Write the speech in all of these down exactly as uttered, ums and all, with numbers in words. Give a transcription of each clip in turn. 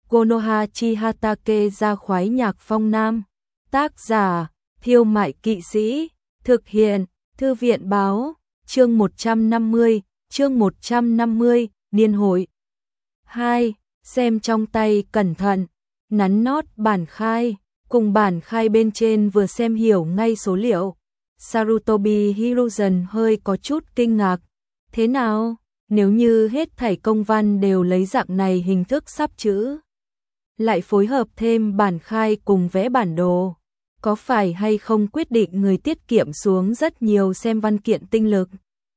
Konoha Chihatake ra khoái nhạc phong nam. Tác giả, Thiêu Mại Kỵ Sĩ. Thực hiện, Thư viện báo. Chương một trăm năm mươi, chương một trăm năm mươi, niên hội. hai. Xem trong tay cẩn thận, nắn nót bản khai, cùng bản khai bên trên vừa xem hiểu ngay số liệu. Sarutobi Hiruzen hơi có chút kinh ngạc. Thế nào, nếu như hết thảy công văn đều lấy dạng này hình thức sắp chữ, lại phối hợp thêm bản khai cùng vẽ bản đồ, có phải hay không quyết định người tiết kiệm xuống rất nhiều xem văn kiện tinh lực?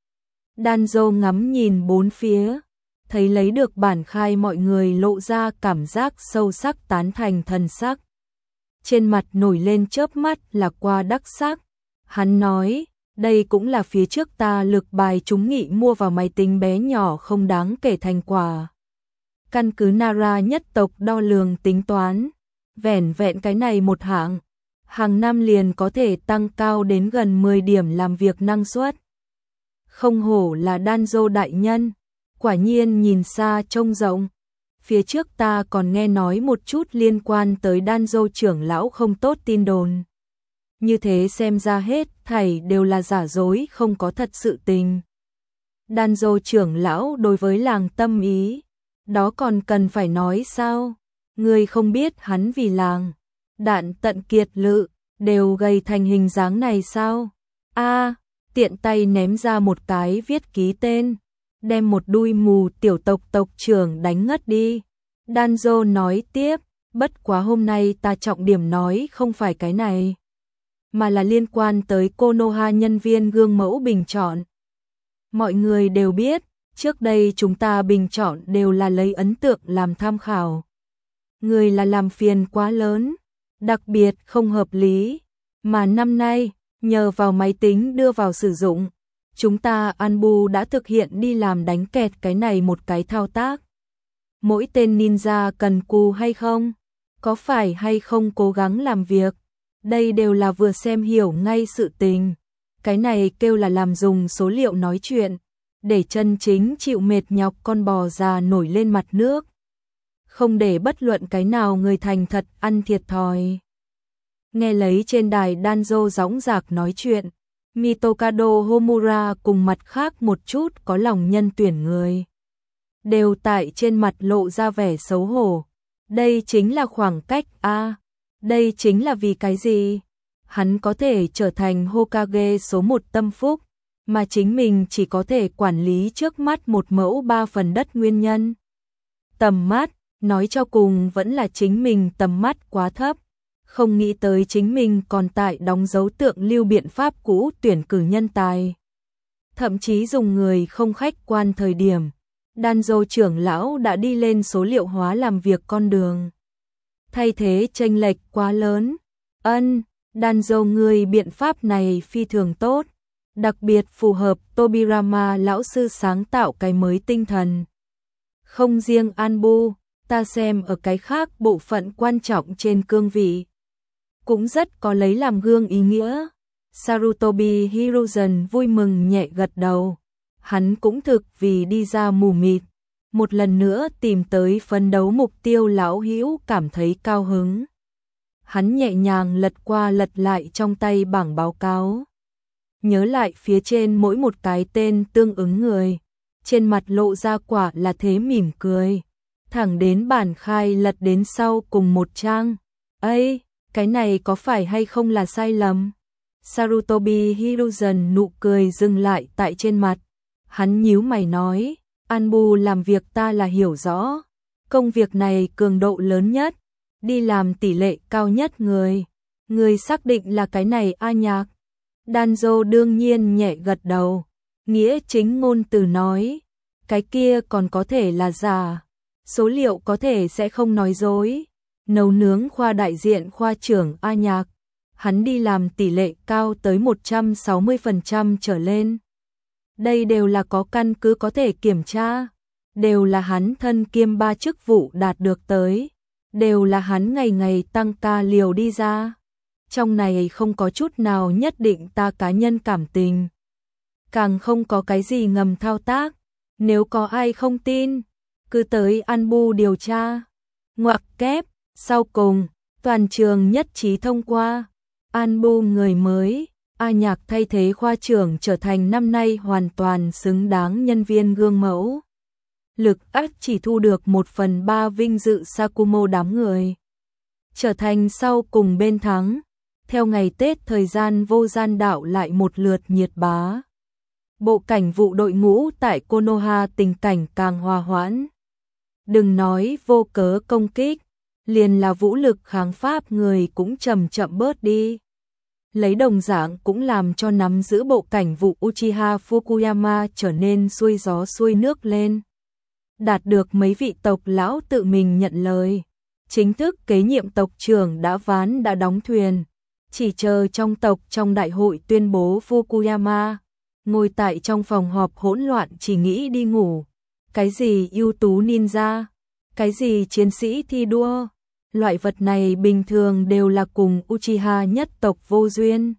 Danzo ngắm nhìn bốn phía, thấy lấy được bản khai mọi người lộ ra cảm giác sâu sắc tán thành thần sắc. Trên mặt nổi lên chớp mắt là qua đắc sắc. Hắn nói, đây cũng là phía trước ta lực bài chúng nghị mua vào máy tính bé nhỏ không đáng kể thành quả. Căn cứ Nara nhất tộc đo lường tính toán, vẻn vẹn cái này một hạng, hàng năm liền có thể tăng cao đến gần mười điểm làm việc năng suất. Không hổ là Danzo đại nhân, quả nhiên nhìn xa trông rộng. Phía trước ta còn nghe nói một chút liên quan tới Danzo trưởng lão không tốt tin đồn. Như thế xem ra hết thảy đều là giả dối không có thật sự tình. Danzo trưởng lão đối với làng tâm ý, đó còn cần phải nói sao? Người không biết hắn vì làng đạn tận kiệt lự, đều gầy thành hình dáng này sao? A, tiện tay ném ra một cái viết ký tên, đem một đuôi mù tiểu tộc tộc trưởng đánh ngất đi. Danzo nói tiếp, bất quá hôm nay ta trọng điểm nói không phải cái này, mà là liên quan tới Konoha nhân viên gương mẫu bình chọn. Mọi người đều biết, trước đây chúng ta bình chọn đều là lấy ấn tượng làm tham khảo. Người là làm phiền quá lớn, đặc biệt không hợp lý, mà năm nay, nhờ vào máy tính đưa vào sử dụng, chúng ta Anbu đã thực hiện đi làm đánh kẹt cái này một cái thao tác. Mỗi tên ninja cần cù hay không, có phải hay không cố gắng làm việc, đây đều là vừa xem hiểu ngay sự tình. Cái này kêu là làm dùng số liệu nói chuyện, để chân chính chịu mệt nhọc con bò già nổi lên mặt nước. Không để bất luận cái nào người thành thật ăn thiệt thòi. Nghe lấy trên đài Danzo dõng dạc nói chuyện, Mitokado Homura cùng mặt khác một chút có lòng nhân tuyển người, đều tại trên mặt lộ ra vẻ xấu hổ. Đây chính là khoảng cách a, đây chính là vì cái gì? Hắn có thể trở thành Hokage số một tâm phúc, mà chính mình chỉ có thể quản lý trước mắt một mẫu ba phần đất nguyên nhân. Tầm mắt, nói cho cùng vẫn là chính mình tầm mắt quá thấp, không nghĩ tới chính mình còn tại đóng dấu tượng lưu biện pháp cũ tuyển cử nhân tài. Thậm chí dùng người không khách quan thời điểm, Danzo trưởng lão đã đi lên số liệu hóa làm việc con đường. Thay thế chênh lệch quá lớn. Ân, Danzo người biện pháp này phi thường tốt, đặc biệt phù hợp Tobirama lão sư sáng tạo cái mới tinh thần. Không riêng Anbu, ta xem ở cái khác bộ phận quan trọng trên cương vị, cũng rất có lấy làm gương ý nghĩa. Sarutobi Hiruzen vui mừng nhẹ gật đầu. Hắn cũng thực vì đi ra mù mịt, một lần nữa tìm tới phấn đấu mục tiêu lão hữu cảm thấy cao hứng. Hắn nhẹ nhàng lật qua lật lại trong tay bảng báo cáo, nhớ lại phía trên mỗi một cái tên tương ứng người, trên mặt lộ ra quả là thế mỉm cười, thẳng đến bản khai lật đến sau cùng một trang. Ây, cái này có phải hay không là sai lầm? Sarutobi Hiruzen nụ cười dừng lại tại trên mặt. Hắn nhíu mày nói, Anbu làm việc ta là hiểu rõ, công việc này cường độ lớn nhất, đi làm tỷ lệ cao nhất người, người xác định là cái này a nhạc. Danzo đương nhiên nhẹ gật đầu, nghĩa chính ngôn từ nói, cái kia còn có thể là giả, số liệu có thể sẽ không nói dối. Nấu nướng khoa đại diện khoa trưởng a nhạc, hắn đi làm tỷ lệ cao tới một trăm sáu mươi phần trăm trở lên. Đây đều là có căn cứ có thể kiểm tra, đều là hắn thân kiêm ba chức vụ đạt được tới, đều là hắn ngày ngày tăng ca liều đi ra. Trong này không có chút nào nhất định ta cá nhân cảm tình, càng không có cái gì ngầm thao tác. Nếu có ai không tin, cứ tới Anbu điều tra. Ngoặc kép, sau cùng, toàn trường nhất trí thông qua. Album người mới, A Nhạc thay thế khoa trưởng trở thành năm nay hoàn toàn xứng đáng nhân viên gương mẫu. Lực ắt chỉ thu được một phần ba vinh dự Sakumo đám người. Trở thành sau cùng bên thắng. Theo ngày Tết thời gian vô gian đạo lại một lượt nhiệt bá. Bộ cảnh vụ đội ngũ tại Konoha tình cảnh càng hòa hoãn. Đừng nói vô cớ công kích, liền là vũ lực kháng pháp người cũng chậm chậm bớt đi. Lấy đồng dạng cũng làm cho nắm giữ bộ cảnh vụ Uchiha Fukuyama trở nên xuôi gió xuôi nước lên. Đạt được mấy vị tộc lão tự mình nhận lời. Chính thức kế nhiệm tộc trưởng đã ván đã đóng thuyền. Chỉ chờ trong tộc trong đại hội tuyên bố Fukuyama. Ngồi tại trong phòng họp hỗn loạn chỉ nghĩ đi ngủ. Cái gì ưu tú ninja? Cái gì chiến sĩ thi đua? Loại vật này bình thường đều là cùng Uchiha nhất tộc vô duyên.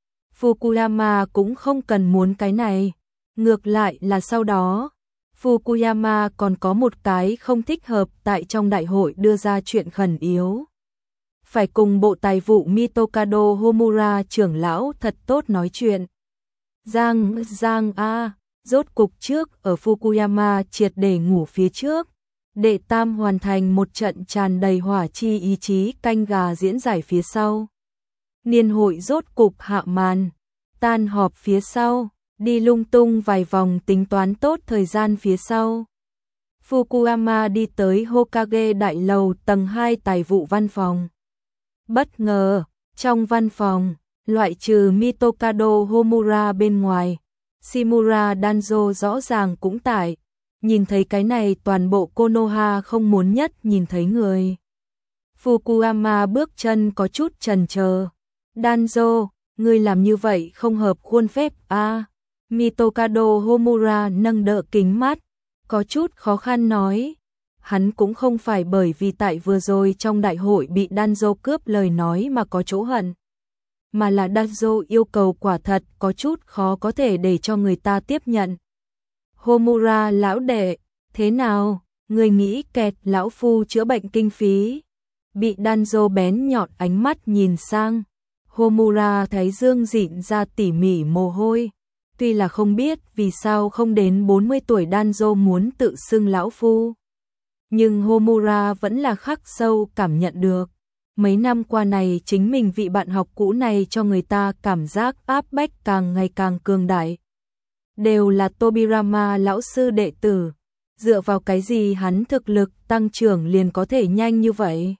Fukuyama cũng không cần muốn cái này. Ngược lại là sau đó, Fukuyama còn có một cái không thích hợp tại trong đại hội đưa ra chuyện khẩn yếu. Phải cùng bộ tài vụ Mitokado Homura trưởng lão thật tốt nói chuyện. Giang, Giang a, rốt cục trước ở Fukuyama triệt để ngủ phía trước. Đệ tam hoàn thành một trận tràn đầy hỏa chi ý chí canh gà diễn giải phía sau. Niên hội rốt cục hạ màn, tan họp phía sau, đi lung tung vài vòng tính toán tốt thời gian phía sau. Fukuyama đi tới Hokage đại lầu tầng hai tài vụ văn phòng. Bất ngờ, trong văn phòng, loại trừ Mitokado Homura bên ngoài, Shimura Danzo rõ ràng cũng tại. Nhìn thấy cái này toàn bộ Konoha không muốn nhất nhìn thấy người. Fukuyama bước chân có chút chần chờ. Danzo, ngươi làm như vậy không hợp khuôn phép a. À, Mitokado Homura nâng đỡ kính mắt, có chút khó khăn nói. Hắn cũng không phải bởi vì tại vừa rồi trong đại hội bị Danzo cướp lời nói mà có chỗ hận. Mà là Danzo yêu cầu quả thật có chút khó có thể để cho người ta tiếp nhận. Homura lão đệ, thế nào, người nghĩ kẹt lão phu chữa bệnh kinh phí? Bị Danzo bén nhọn ánh mắt nhìn sang. Homura thấy dương dịn ra tỉ mỉ mồ hôi. Tuy là không biết vì sao không đến bốn mươi tuổi Danzo muốn tự xưng lão phu. Nhưng Homura vẫn là khắc sâu cảm nhận được. Mấy năm qua này chính mình vị bạn học cũ này cho người ta cảm giác áp bách càng ngày càng cường đại. Đều là Tobirama lão sư đệ tử. Dựa vào cái gì hắn thực lực tăng trưởng liền có thể nhanh như vậy?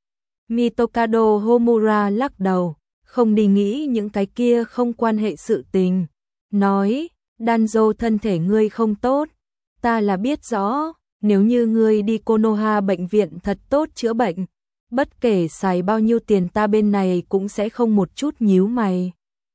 Mitokado Homura lắc đầu, không đi nghĩ những cái kia không quan hệ sự tình. Nói, Danzo thân thể ngươi không tốt. Ta là biết rõ, nếu như ngươi đi Konoha bệnh viện thật tốt chữa bệnh. Bất kể xài bao nhiêu tiền ta bên này cũng sẽ không một chút nhíu mày.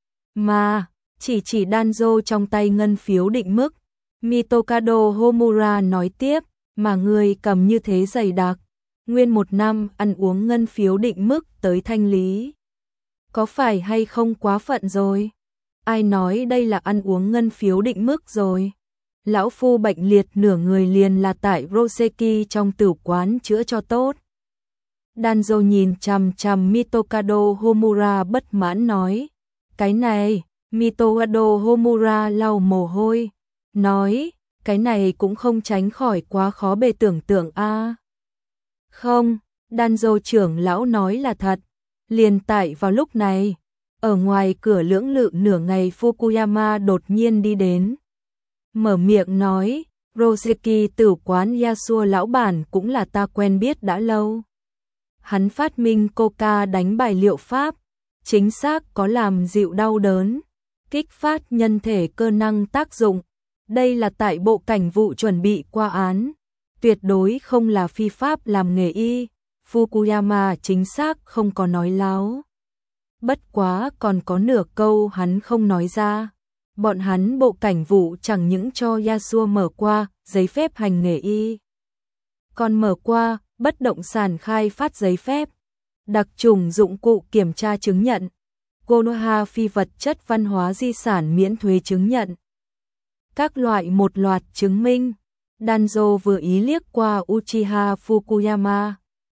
Mà, chỉ chỉ Danzo trong tay ngân phiếu định mức. Mitokado Homura nói tiếp, mà người cầm như thế dày đặc. Nguyên một năm ăn uống ngân phiếu định mức tới thanh lý. Có phải hay không quá phận rồi? Ai nói đây là ăn uống ngân phiếu định mức rồi? Lão phu bệnh liệt nửa người liền là tại Roseki trong tử quán chữa cho tốt. Danzo nhìn chằm chằm Mitokado Homura bất mãn nói. Cái này, Mitokado Homura lau mồ hôi. Nói, cái này cũng không tránh khỏi quá khó bề tưởng tượng a. À. Không, Danzo trưởng lão nói là thật. Liền tại vào lúc này, ở ngoài cửa lưỡng lự nửa ngày Fukuyama đột nhiên đi đến. Mở miệng nói, Roseki tử quán Yasuo lão bản cũng là ta quen biết đã lâu. Hắn phát minh coca đánh bài liệu pháp, chính xác có làm dịu đau đớn, kích phát nhân thể cơ năng tác dụng. Đây là tại bộ cảnh vụ chuẩn bị qua án, tuyệt đối không là phi pháp làm nghề y. Fukuyama chính xác không có nói láo. Bất quá còn có nửa câu hắn không nói ra. Bọn hắn bộ cảnh vụ chẳng những cho Yasuo mở qua giấy phép hành nghề y, còn mở qua bất động sản khai phát giấy phép, đặc trùng dụng cụ kiểm tra chứng nhận, Konoha phi vật chất văn hóa di sản miễn thuế chứng nhận. Các loại một loạt chứng minh. Danzo vừa ý liếc qua Uchiha Fukuyama,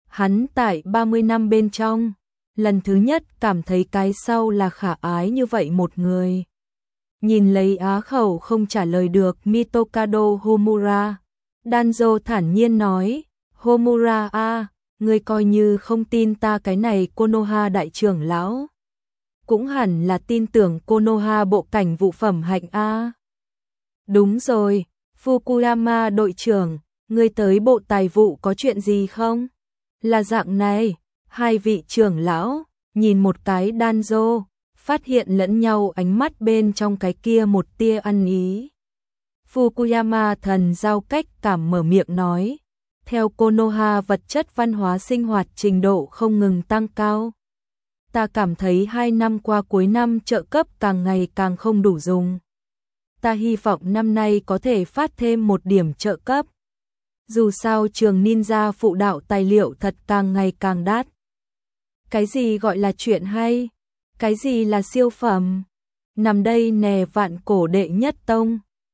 Hắn tại ba mươi năm bên trong, lần thứ nhất cảm thấy cái sau là khả ái như vậy một người. Nhìn lấy á khẩu không trả lời được Mitokado Homura, Danzo thản nhiên nói, Homura a, ngươi coi như không tin ta cái này Konoha đại trưởng lão. Cũng hẳn là tin tưởng Konoha bộ cảnh vụ phẩm hạnh a. Đúng rồi, Fukuyama đội trưởng, ngươi tới bộ tài vụ có chuyện gì không? Là dạng này, hai vị trưởng lão, nhìn một cái Danzo, phát hiện lẫn nhau ánh mắt bên trong cái kia một tia ăn ý. Fukuyama thần giao cách cảm mở miệng nói, theo Konoha vật chất văn hóa sinh hoạt trình độ không ngừng tăng cao. Ta cảm thấy hai năm qua cuối năm trợ cấp càng ngày càng không đủ dùng. Ta hy vọng năm nay có thể phát thêm một điểm trợ cấp. Dù sao trường ninja phụ đạo tài liệu thật càng ngày càng đắt. Cái gì gọi là chuyện hay? Cái gì là siêu phẩm? Nằm đây nè vạn cổ đệ nhất tông.